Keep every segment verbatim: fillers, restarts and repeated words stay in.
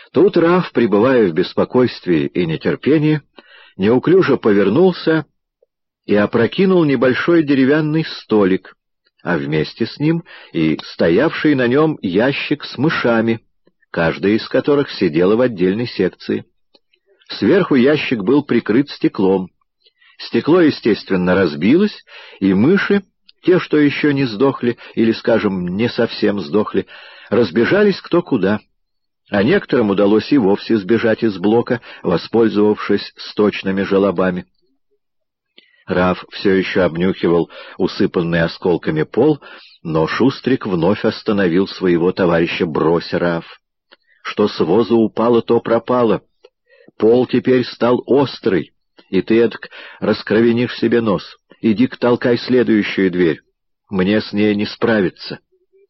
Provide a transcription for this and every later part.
Тут Раф, пребывая в беспокойстве и нетерпении, неуклюже повернулся и опрокинул небольшой деревянный столик, а вместе с ним и стоявший на нем ящик с мышами, каждая из которых сидела в отдельной секции. Сверху ящик был прикрыт стеклом. Стекло, естественно, разбилось, и мыши, те, что еще не сдохли, или, скажем, не совсем сдохли, разбежались кто куда, а некоторым удалось и вовсе сбежать из блока, воспользовавшись сточными желобами. Раф все еще обнюхивал усыпанный осколками пол, но Шустрик вновь остановил своего товарища. «Брось, Раф! Что с воза упало, то пропало. Пол теперь стал острый, и ты эдак раскровенишь себе нос. Иди-ка толкай следующую дверь. Мне с ней не справиться».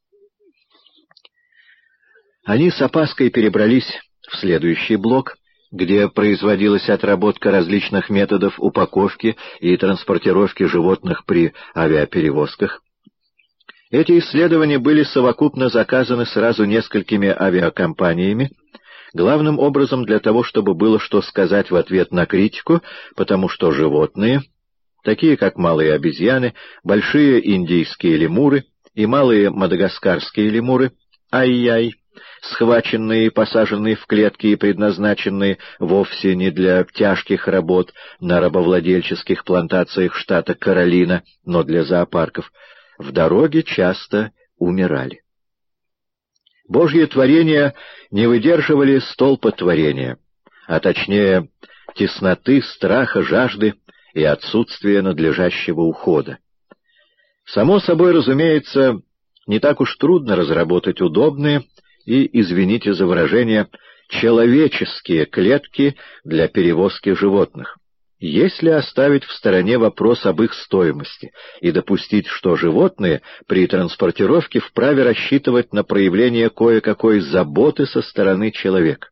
Они с опаской перебрались в следующий блок, где производилась отработка различных методов упаковки и транспортировки животных при авиаперевозках. Эти исследования были совокупно заказаны сразу несколькими авиакомпаниями, главным образом для того, чтобы было что сказать в ответ на критику, потому что животные, такие как малые обезьяны, большие индийские лемуры и малые мадагаскарские лемуры, ай-яй, схваченные и посаженные в клетки и предназначенные вовсе не для тяжких работ на рабовладельческих плантациях штата Каролина, но для зоопарков, в дороге часто умирали. Божьи творения не выдерживали столпотворения, а точнее тесноты, страха, жажды и отсутствия надлежащего ухода. Само собой разумеется, не так уж трудно разработать удобные и, извините за выражение, человеческие клетки для перевозки животных, если оставить в стороне вопрос об их стоимости и допустить, что животные при транспортировке вправе рассчитывать на проявление кое-какой заботы со стороны человека.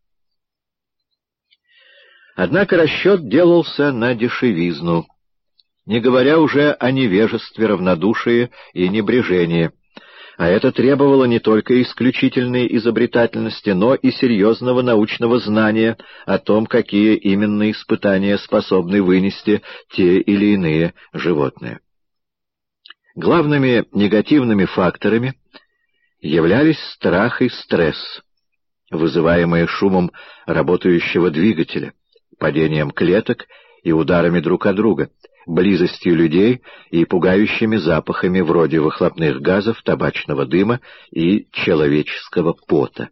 Однако расчет делался на дешевизну, не говоря уже о невежестве, равнодушии и небрежении, а это требовало не только исключительной изобретательности, но и серьезного научного знания о том, какие именно испытания способны вынести те или иные животные. Главными негативными факторами являлись страх и стресс, вызываемые шумом работающего двигателя, падением клеток и ударами друг о друга, близостью людей и пугающими запахами вроде выхлопных газов, табачного дыма и человеческого пота.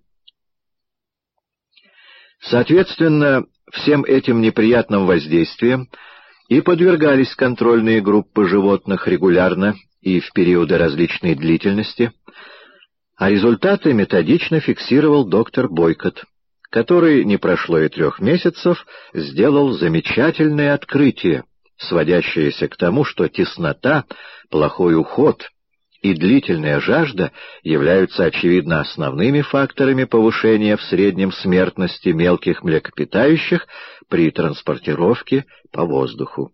Соответственно, всем этим неприятным воздействиям и подвергались контрольные группы животных регулярно и в периоды различной длительности, а результаты методично фиксировал доктор Бойкот, который, не прошло и трех месяцев, сделал замечательное открытие, сводящееся к тому, что теснота, плохой уход и длительная жажда являются, очевидно, основными факторами повышения в среднем смертности мелких млекопитающих при транспортировке по воздуху.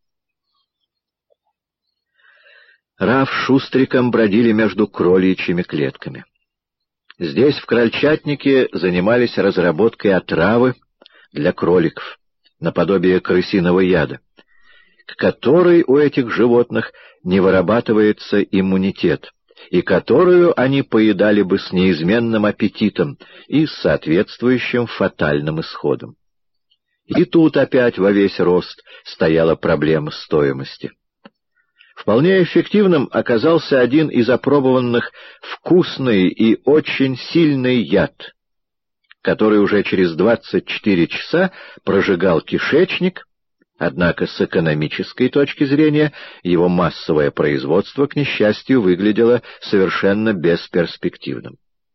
Раф с Шустриком бродили между кроличьими клетками. Здесь, в крольчатнике, занимались разработкой отравы для кроликов, наподобие крысиного яда, к которой у этих животных не вырабатывается иммунитет, и которую они поедали бы с неизменным аппетитом и с соответствующим фатальным исходом. И тут опять во весь рост стояла проблема стоимости. Вполне эффективным оказался один из опробованных вкусный и очень сильный яд, который уже через двадцать четыре часа прожигал кишечник. Однако с экономической точки зрения его массовое производство, к несчастью, выглядело совершенно бесперспективным.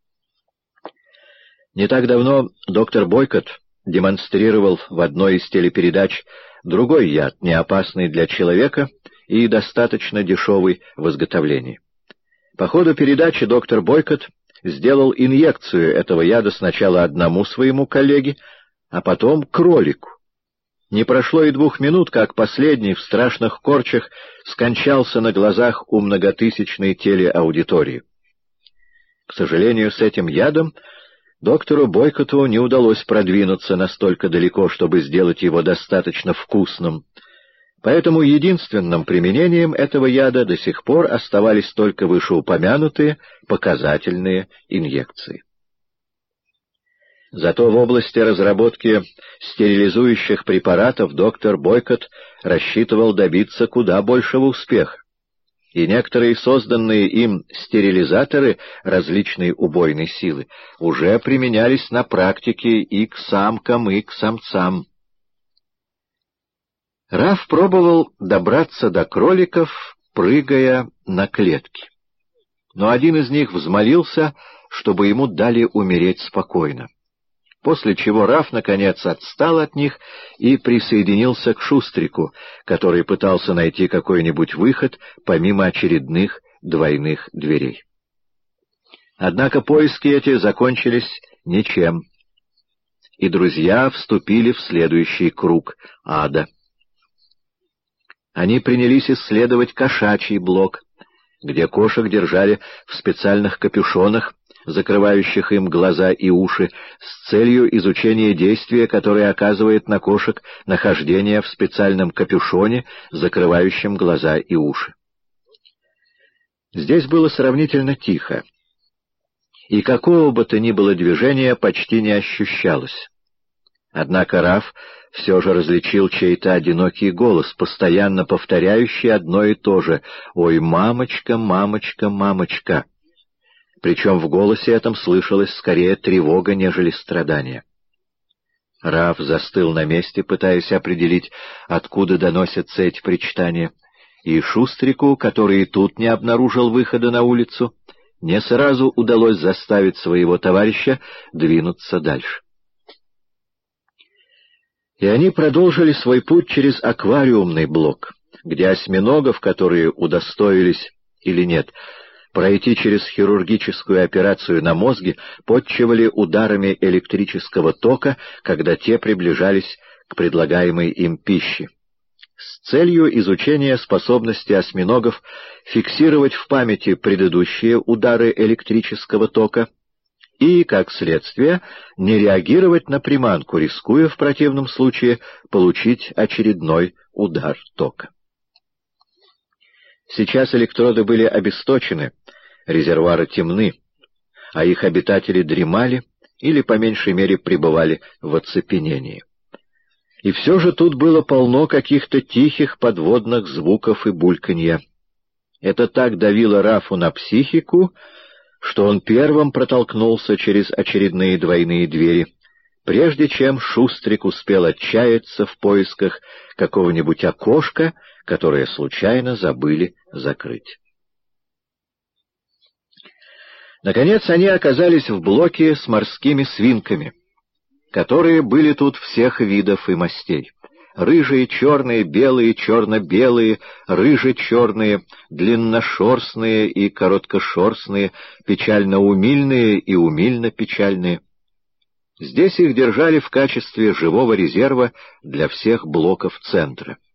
Не так давно доктор Бойкот демонстрировал в одной из телепередач другой яд, не опасный для человека и достаточно дешевый в изготовлении. По ходу передачи доктор Бойкот сделал инъекцию этого яда сначала одному своему коллеге, а потом кролику. Не прошло и двух минут, как последний в страшных корчах скончался на глазах у многотысячной телеаудитории. К сожалению, с этим ядом Доктору Бойкоту не удалось продвинуться настолько далеко, чтобы сделать его достаточно вкусным, поэтому единственным применением этого яда до сих пор оставались только вышеупомянутые показательные инъекции. Зато в области разработки стерилизующих препаратов доктор Бойкот рассчитывал добиться куда большего успеха, и некоторые созданные им стерилизаторы различной убойной силы уже применялись на практике и к самкам, и к самцам. Раф пробовал добраться до кроликов, прыгая на клетки, но один из них взмолился, чтобы ему дали умереть спокойно, после чего Раф, наконец, отстал от них и присоединился к Шустрику, который пытался найти какой-нибудь выход помимо очередных двойных дверей. Однако поиски эти закончились ничем, и друзья вступили в следующий круг ада. Они принялись исследовать кошачий блок, где кошек держали в специальных капюшонах, закрывающих им глаза и уши, с целью изучения действия, которое оказывает на кошек нахождение в специальном капюшоне, закрывающем глаза и уши. Здесь было сравнительно тихо, и какого бы то ни было движения почти не ощущалось. Однако Раф все же различил чей-то одинокий голос, постоянно повторяющий одно и то же: «Ой, мамочка, мамочка, мамочка!» Причем в голосе этом слышалась скорее тревога, нежели страдание. Раф застыл на месте, пытаясь определить, откуда доносятся эти причитания, и Шустрику, который и тут не обнаружил выхода на улицу, не сразу удалось заставить своего товарища двинуться дальше. И они продолжили свой путь через аквариумный блок, где осьминогов, которые удостоились или нет пройти через хирургическую операцию на мозге, подчивали ударами электрического тока, когда те приближались к предлагаемой им пище, с целью изучения способности осьминогов фиксировать в памяти предыдущие удары электрического тока и, как следствие, не реагировать на приманку, рискуя в противном случае получить очередной удар тока. Сейчас электроды были обесточены, резервуары темны, а их обитатели дремали или, по меньшей мере, пребывали в оцепенении. И все же тут было полно каких-то тихих подводных звуков и бульканья. Это так давило Рафу на психику, что он первым протолкнулся через очередные двойные двери, прежде чем Шустрик успел отчаяться в поисках какого-нибудь окошка, которое случайно забыли закрыть. Наконец они оказались в блоке с морскими свинками, которые были тут всех видов и мастей. Рыжие, черные, белые, черно-белые, рыже-черные, длинношерстные и короткошерстные, печально-умильные и умильно-печальные. Здесь их держали в качестве живого резерва для всех блоков центра.